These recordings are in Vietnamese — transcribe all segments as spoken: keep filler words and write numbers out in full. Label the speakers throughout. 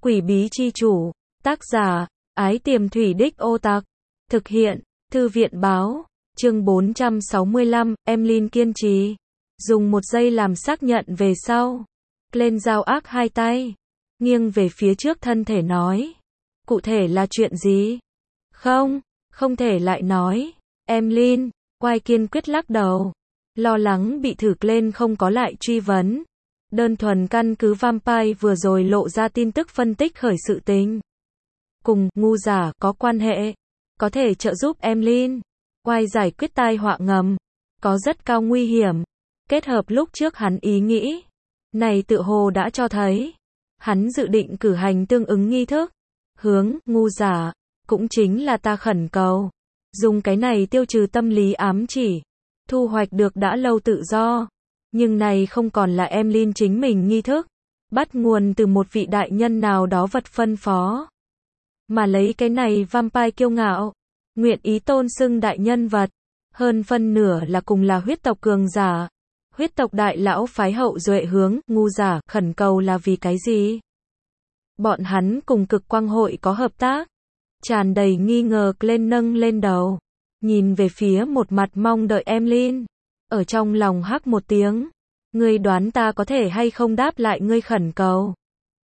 Speaker 1: Quỷ bí chi chủ, tác giả, Ái Tiềm Thủy Đích Ô Tặc, thực hiện, Thư viện báo, chương bốn trăm sáu mươi lăm, Emlyn kiên trì, dùng một giây làm xác nhận về sau, lên dao ác hai tay, nghiêng về phía trước thân thể nói, cụ thể là chuyện gì? Không, không thể lại nói, Emlyn, quay kiên quyết lắc đầu, lo lắng bị thử lên không có lại truy vấn. Đơn thuần căn cứ Vampire vừa rồi lộ ra tin tức phân tích khởi sự tình. Cùng, ngu giả, có quan hệ. Có thể trợ giúp Emlyn. Quay giải quyết tai họa ngầm. Có rất cao nguy hiểm. Kết hợp lúc trước hắn ý nghĩ. Này tự hồ đã cho thấy. Hắn dự định cử hành tương ứng nghi thức. Hướng, ngu giả. Cũng chính là ta khẩn cầu. Dùng cái này tiêu trừ tâm lý ám chỉ. Thu hoạch được đã lâu tự do. Nhưng này không còn là Emlyn chính mình nghi thức, bắt nguồn từ một vị đại nhân nào đó vật phân phó. Mà lấy cái này Vampire kiêu ngạo, nguyện ý tôn xưng đại nhân vật, hơn phân nửa là cùng là huyết tộc cường giả, huyết tộc đại lão phái hậu duệ hướng, ngu giả, khẩn cầu là vì cái gì? Bọn hắn cùng cực quang hội có hợp tác, tràn đầy nghi ngờ lên nâng lên đầu, nhìn về phía một mặt mong đợi Emlyn. Ở trong lòng hắc một tiếng, ngươi đoán ta có thể hay không đáp lại ngươi khẩn cầu.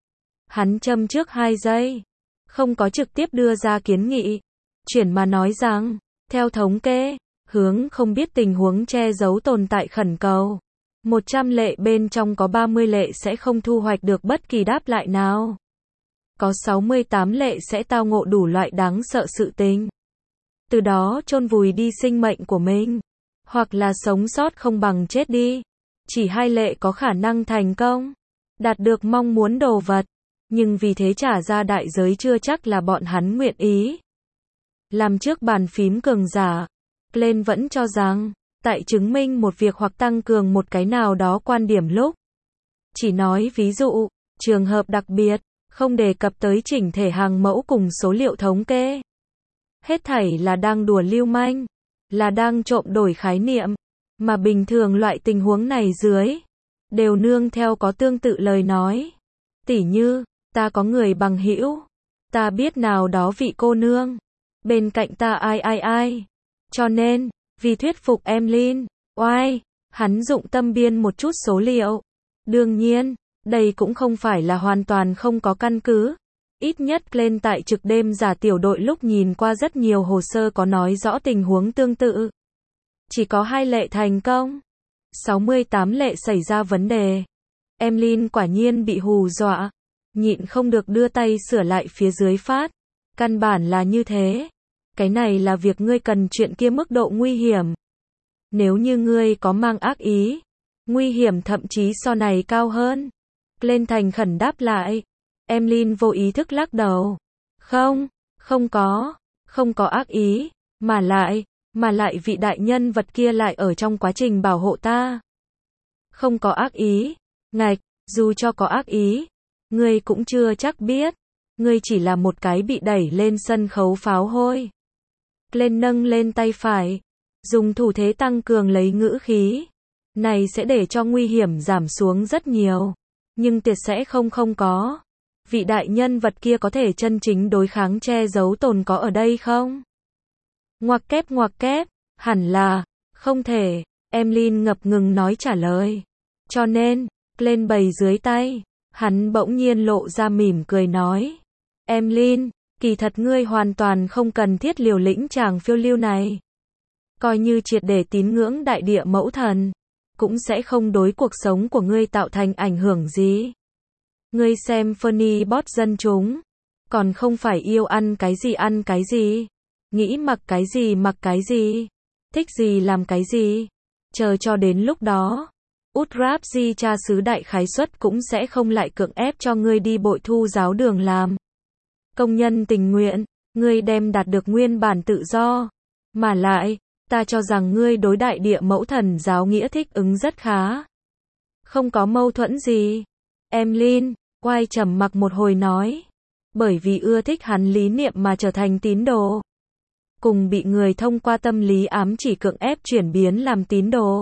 Speaker 1: Hắn châm trước hai giây, không có trực tiếp đưa ra kiến nghị, chuyển mà nói rằng, theo thống kê, hướng không biết tình huống che giấu tồn tại khẩn cầu. một trăm lệ bên trong có ba mươi lệ sẽ không thu hoạch được bất kỳ đáp lại nào. Có sáu mươi tám lệ sẽ tao ngộ đủ loại đáng sợ sự tình. Từ đó chôn vùi đi sinh mệnh của mình. Hoặc là sống sót không bằng chết đi. Chỉ hai lệ có khả năng thành công, đạt được mong muốn đồ vật, nhưng vì thế trả ra đại giới chưa chắc là bọn hắn nguyện ý. Làm trước bàn phím cường giả, Glenn vẫn cho rằng, tại chứng minh một việc hoặc tăng cường một cái nào đó quan điểm lúc. Chỉ nói ví dụ, trường hợp đặc biệt, không đề cập tới chỉnh thể hàng mẫu cùng số liệu thống kê. Hết thảy là đang đùa lưu manh. Là đang trộm đổi khái niệm, mà bình thường loại tình huống này dưới, đều nương theo có tương tự lời nói. Tỉ như, ta có người bằng hữu, ta biết nào đó vị cô nương, bên cạnh ta ai ai ai. Cho nên, vì thuyết phục Emlyn, oai, hắn dụng tâm biên một chút số liệu. Đương nhiên, đây cũng không phải là hoàn toàn không có căn cứ. Ít nhất lên tại trực đêm giả tiểu đội lúc nhìn qua rất nhiều hồ sơ có nói rõ tình huống tương tự. Chỉ có hai lệ thành công. sáu mươi tám lệ xảy ra vấn đề. Emlyn quả nhiên bị hù dọa. Nhịn không được đưa tay sửa lại phía dưới phát. Căn bản là như thế. Cái này là việc ngươi cần chuyện kia mức độ nguy hiểm. Nếu như ngươi có mang ác ý, nguy hiểm thậm chí so này cao hơn. Lên thành khẩn đáp lại. Emlyn vô ý thức lắc đầu. Không, không có, không có ác ý, mà lại, mà lại vị đại nhân vật kia lại ở trong quá trình bảo hộ ta. Không có ác ý, ngạch, dù cho có ác ý, ngươi cũng chưa chắc biết, ngươi chỉ là một cái bị đẩy lên sân khấu pháo hôi. Lên nâng lên tay phải, dùng thủ thế tăng cường lấy ngữ khí. Này sẽ để cho nguy hiểm giảm xuống rất nhiều, nhưng tuyệt sẽ không không có. Vị đại nhân vật kia có thể chân chính đối kháng che giấu tồn có ở đây không? Ngoặc kép ngoặc kép, hẳn là, không thể, Emlyn ngập ngừng nói trả lời. Cho nên, lên bầy dưới tay, hắn bỗng nhiên lộ ra mỉm cười nói. Emlyn, kỳ thật ngươi hoàn toàn không cần thiết liều lĩnh chàng phiêu lưu này. Coi như triệt để tín ngưỡng đại địa mẫu thần, cũng sẽ không đối cuộc sống của ngươi tạo thành ảnh hưởng gì. Ngươi xem Fernie bot dân chúng, còn không phải yêu ăn cái gì ăn cái gì, nghĩ mặc cái gì mặc cái gì, thích gì làm cái gì, chờ cho đến lúc đó, Utrapsi cha xứ đại khái suất cũng sẽ không lại cưỡng ép cho ngươi đi bội thu giáo đường làm. Công nhân tình nguyện, ngươi đem đạt được nguyên bản tự do, mà lại, ta cho rằng ngươi đối đại địa mẫu thần giáo nghĩa thích ứng rất khá. Không có mâu thuẫn gì. Emlyn, quay trầm mặc một hồi nói. Bởi vì ưa thích hắn lý niệm mà trở thành tín đồ. Cùng bị người thông qua tâm lý ám chỉ cưỡng ép chuyển biến làm tín đồ.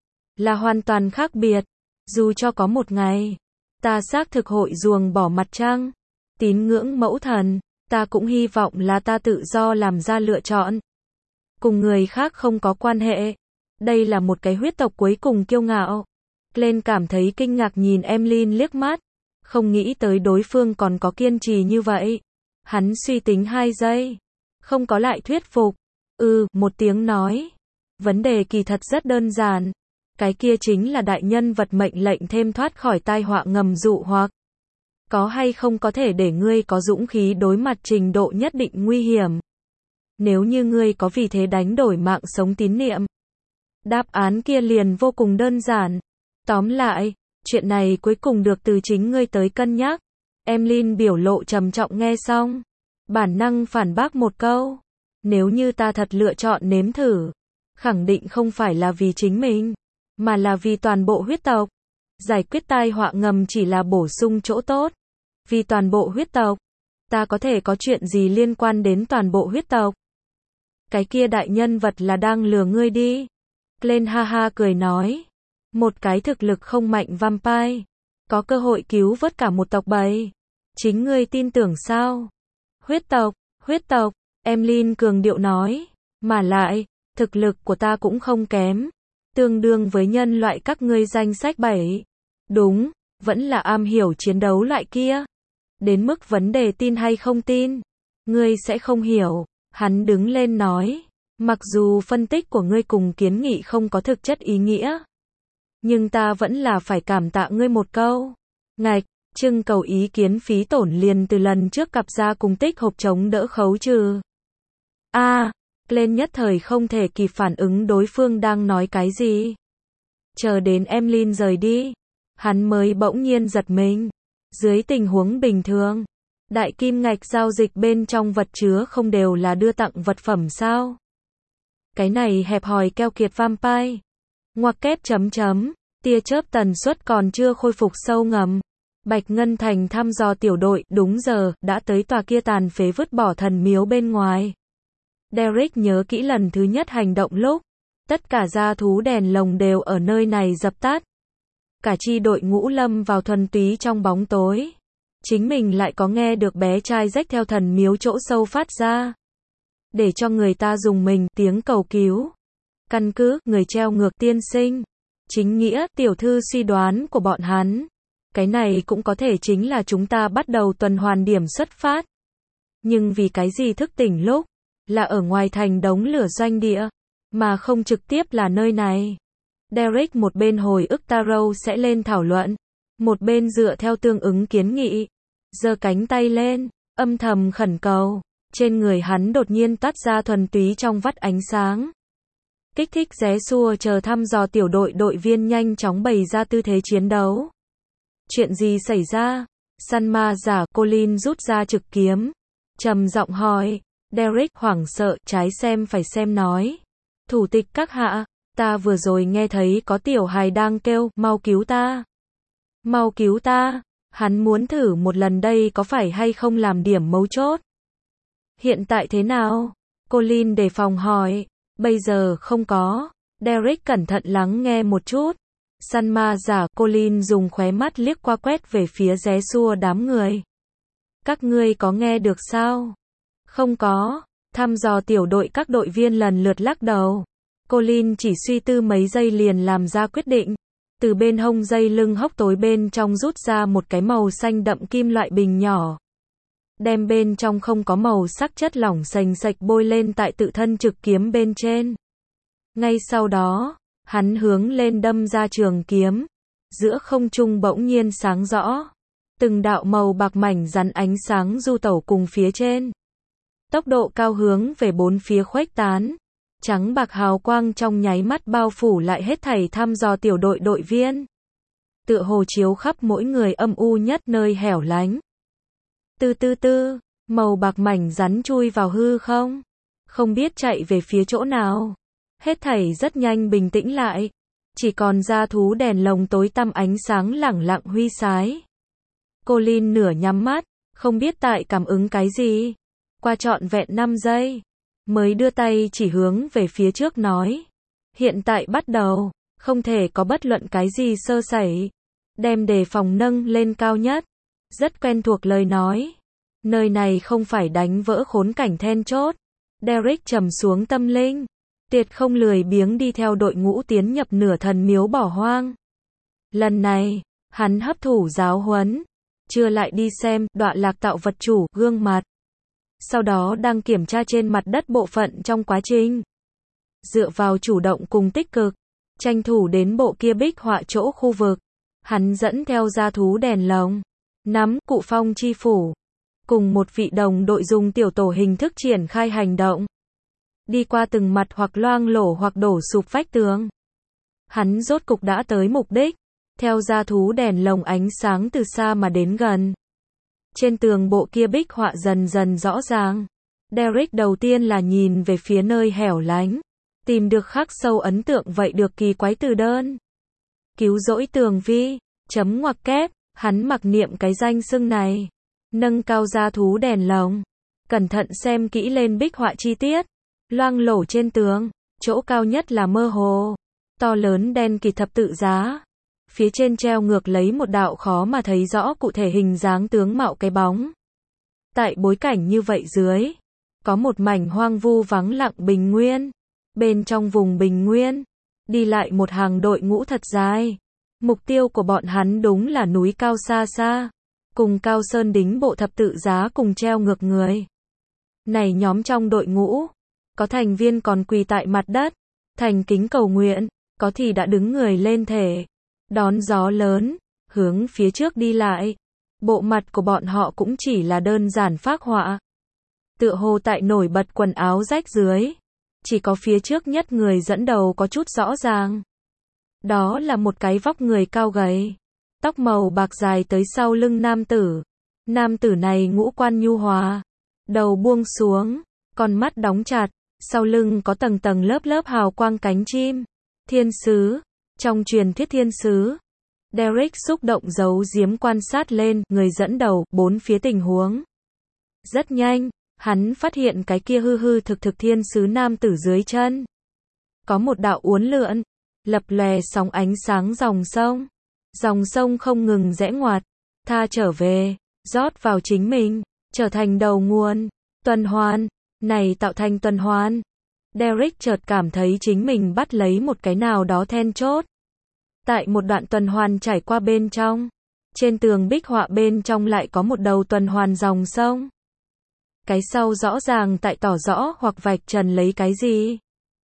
Speaker 1: Là hoàn toàn khác biệt. Dù cho có một ngày, ta xác thực hội ruồng bỏ mặt trăng. Tín ngưỡng mẫu thần, ta cũng hy vọng là ta tự do làm ra lựa chọn. Cùng người khác không có quan hệ. Đây là một cái huyết tộc cuối cùng kiêu ngạo. Glenn cảm thấy kinh ngạc nhìn Emlyn liếc mắt. Không nghĩ tới đối phương còn có kiên trì như vậy. Hắn suy tính hai giây. Không có lại thuyết phục. Ừ, một tiếng nói. Vấn đề kỳ thật rất đơn giản. Cái kia chính là đại nhân vật mệnh lệnh thêm thoát khỏi tai họa ngầm dụ hoặc. Có hay không có thể để ngươi có dũng khí đối mặt trình độ nhất định nguy hiểm. Nếu như ngươi có vì thế đánh đổi mạng sống tín niệm. Đáp án kia liền vô cùng đơn giản. Tóm lại, chuyện này cuối cùng được từ chính ngươi tới cân nhắc. Emlyn biểu lộ trầm trọng nghe xong. Bản năng phản bác một câu. Nếu như ta thật lựa chọn nếm thử. Khẳng định không phải là vì chính mình. Mà là vì toàn bộ huyết tộc. Giải quyết tai họa ngầm chỉ là bổ sung chỗ tốt. Vì toàn bộ huyết tộc. Ta có thể có chuyện gì liên quan đến toàn bộ huyết tộc. Cái kia đại nhân vật là đang lừa ngươi đi. Glenn ha ha cười nói. Một cái thực lực không mạnh vampire. Có cơ hội cứu vớt cả một tộc bầy. Chính ngươi tin tưởng sao? Huyết tộc, huyết tộc. Emlyn cường điệu nói. Mà lại, thực lực của ta cũng không kém. Tương đương với nhân loại các ngươi danh sách bảy. Đúng, vẫn là am hiểu chiến đấu loại kia. Đến mức vấn đề tin hay không tin. Ngươi sẽ không hiểu. Hắn đứng lên nói. Mặc dù phân tích của ngươi cùng kiến nghị không có thực chất ý nghĩa. Nhưng ta vẫn là phải cảm tạ ngươi một câu. Ngạch, trưng cầu ý kiến phí tổn liền từ lần trước cặp ra cùng tích hộp chống đỡ khấu trừ. A, à, Glenn nhất thời không thể kịp phản ứng đối phương đang nói cái gì. Chờ đến Emlyn rời đi. Hắn mới bỗng nhiên giật mình. Dưới tình huống bình thường. Đại kim ngạch giao dịch bên trong vật chứa không đều là đưa tặng vật phẩm sao? Cái này hẹp hòi keo kiệt vampire. Ngoặc kép chấm chấm. Tia chớp tần suất còn chưa khôi phục sâu ngầm. Bạch Ngân Thành thăm dò tiểu đội, đúng giờ, đã tới tòa kia tàn phế vứt bỏ thần miếu bên ngoài. Derek nhớ kỹ lần thứ nhất hành động lúc. Tất cả gia thú đèn lồng đều ở nơi này dập tắt. Cả chi đội ngũ lâm vào thuần túy trong bóng tối. Chính mình lại có nghe được bé trai rách theo thần miếu chỗ sâu phát ra. Để cho người ta dùng mình tiếng cầu cứu. Căn cứ, người treo ngược tiên sinh. Chính nghĩa, tiểu thư suy đoán của bọn hắn. Cái này cũng có thể chính là chúng ta bắt đầu tuần hoàn điểm xuất phát. Nhưng vì cái gì thức tỉnh lúc, là ở ngoài thành đống lửa doanh địa, mà không trực tiếp là nơi này. Derek một bên hồi ức Taro sẽ lên thảo luận, một bên dựa theo tương ứng kiến nghị, giơ cánh tay lên, âm thầm khẩn cầu, trên người hắn đột nhiên toát ra thuần túy trong vắt ánh sáng. Kích thích ré xua chờ thăm dò tiểu đội đội viên nhanh chóng bày ra tư thế chiến đấu. Chuyện gì xảy ra? Săn ma giả Colin rút ra trực kiếm, trầm giọng hỏi. Derek hoảng sợ, trái xem phải xem nói. Thủ tịch các hạ, ta vừa rồi nghe thấy có tiểu hài đang kêu, mau cứu ta. Mau cứu ta. Hắn muốn thử một lần đây có phải hay không làm điểm mấu chốt. Hiện tại thế nào? Colin đề phòng hỏi. Bây giờ không có. Derek cẩn thận lắng nghe một chút. Săn ma giả Colin dùng khóe mắt liếc qua quét về phía ré xua đám người. Các ngươi có nghe được sao? Không có. Thăm dò tiểu đội các đội viên lần lượt lắc đầu. Colin chỉ suy tư mấy giây liền làm ra quyết định. Từ bên hông dây lưng hốc tối bên trong rút ra một cái màu xanh đậm kim loại bình nhỏ. Đem bên trong không có màu sắc chất lỏng sành sạch bôi lên tại tự thân trực kiếm bên trên. Ngay sau đó, hắn hướng lên đâm ra trường kiếm. Giữa không trung bỗng nhiên sáng rõ. Từng đạo màu bạc mảnh rắn ánh sáng du tẩu cùng phía trên. Tốc độ cao hướng về bốn phía khuếch tán. Trắng bạc hào quang trong nháy mắt bao phủ lại hết thảy thăm dò tiểu đội đội viên. Tựa hồ chiếu khắp mỗi người âm u nhất nơi hẻo lánh. Tư tư tư, màu bạc mảnh rắn chui vào hư không. Không biết chạy về phía chỗ nào. Hết thảy rất nhanh bình tĩnh lại. Chỉ còn gia thú đèn lồng tối tăm ánh sáng lẳng lặng huy sái. Colin nửa nhắm mắt, không biết tại cảm ứng cái gì. Qua trọn vẹn năm giây. Mới đưa tay chỉ hướng về phía trước nói. Hiện tại bắt đầu, không thể có bất luận cái gì sơ sẩy. Đem đề phòng nâng lên cao nhất. Rất quen thuộc lời nói. Nơi này không phải đánh vỡ khốn cảnh then chốt. Derek trầm xuống tâm linh. Tuyệt không lười biếng đi theo đội ngũ tiến nhập nửa thần miếu bỏ hoang. Lần này, hắn hấp thụ giáo huấn. Chưa lại đi xem, đọa lạc tạo vật chủ, gương mặt. Sau đó đang kiểm tra trên mặt đất bộ phận trong quá trình. Dựa vào chủ động cùng tích cực, tranh thủ đến bộ kia bích họa chỗ khu vực. Hắn dẫn theo gia thú đèn lồng, nắm cụ phong chi phủ. Cùng một vị đồng đội dùng tiểu tổ hình thức triển khai hành động. Đi qua từng mặt hoặc loang lổ hoặc đổ sụp vách tường. Hắn rốt cục đã tới mục đích. Theo gia thú đèn lồng ánh sáng từ xa mà đến gần. Trên tường bộ kia bích họa dần dần rõ ràng. Derek đầu tiên là nhìn về phía nơi hẻo lánh. Tìm được khắc sâu ấn tượng vậy được kỳ quái từ đơn. Cứu rỗi tường vi, chấm ngoặc kép, hắn mặc niệm cái danh xưng này. Nâng cao gia thú đèn lồng. Cẩn thận xem kỹ lên bích họa chi tiết. Loang lổ trên tường, chỗ cao nhất là mơ hồ. To lớn đen kỳ thập tự giá. Phía trên treo ngược lấy một đạo khó mà thấy rõ cụ thể hình dáng tướng mạo cái bóng. Tại bối cảnh như vậy dưới, có một mảnh hoang vu vắng lặng bình nguyên. Bên trong vùng bình nguyên, đi lại một hàng đội ngũ thật dài. Mục tiêu của bọn hắn đúng là núi cao xa xa. Cùng cao sơn đính bộ thập tự giá cùng treo ngược người. Này nhóm trong đội ngũ, có thành viên còn quỳ tại mặt đất, thành kính cầu nguyện, có thì đã đứng người lên thể. Đón gió lớn, hướng phía trước đi lại. Bộ mặt của bọn họ cũng chỉ là đơn giản phác họa. Tựa hồ tại nổi bật quần áo rách dưới. Chỉ có phía trước nhất người dẫn đầu có chút rõ ràng. Đó là một cái vóc người cao gầy. Tóc màu bạc dài tới sau lưng nam tử. Nam tử này ngũ quan nhu hòa. Đầu buông xuống, con mắt đóng chặt. Sau lưng có tầng tầng lớp lớp hào quang cánh chim. Thiên sứ. Trong truyền thuyết thiên sứ, Derek xúc động giấu giếm quan sát lên, người dẫn đầu, bốn phía tình huống. Rất nhanh, hắn phát hiện cái kia hư hư thực thực thiên sứ nam tử dưới chân. Có một đạo uốn lượn, lập lòe sóng ánh sáng dòng sông. Dòng sông không ngừng rẽ ngoặt, tha trở về, rót vào chính mình, trở thành đầu nguồn, tuần hoàn, này tạo thành tuần hoàn. Derek chợt cảm thấy chính mình bắt lấy một cái nào đó then chốt. Tại một đoạn tuần hoàn trải qua bên trong, trên tường bích họa bên trong lại có một đầu tuần hoàn dòng sông. Cái sau rõ ràng tại tỏ rõ hoặc vạch trần lấy cái gì.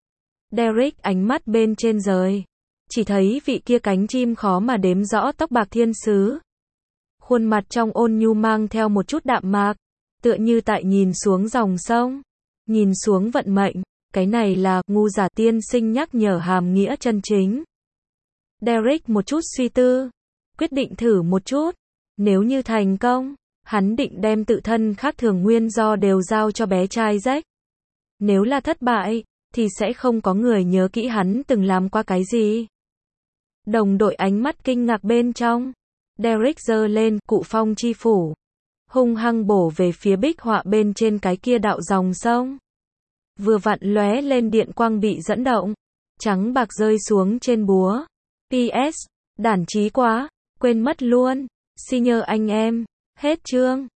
Speaker 1: Derek ánh mắt bên trên rời, chỉ thấy vị kia cánh chim khó mà đếm rõ tóc bạc thiên sứ. Khuôn mặt trong ôn nhu mang theo một chút đạm mạc, tựa như tại nhìn xuống dòng sông, nhìn xuống vận mệnh. Cái này là, ngu giả tiên sinh nhắc nhở hàm nghĩa chân chính. Derek một chút suy tư, quyết định thử một chút. Nếu như thành công, hắn định đem tự thân khác thường nguyên do đều giao cho bé trai Jack. Nếu là thất bại, thì sẽ không có người nhớ kỹ hắn từng làm qua cái gì. Đồng đội ánh mắt kinh ngạc bên trong. Derek giơ lên cụ phong chi phủ, hung hăng bổ về phía bích họa bên trên cái kia đạo dòng sông. Vừa vặn lóe lên điện quang bị dẫn động, trắng bạc rơi xuống trên búa. pê ét, đản trí quá, quên mất luôn, xin nhờ anh em, hết chương.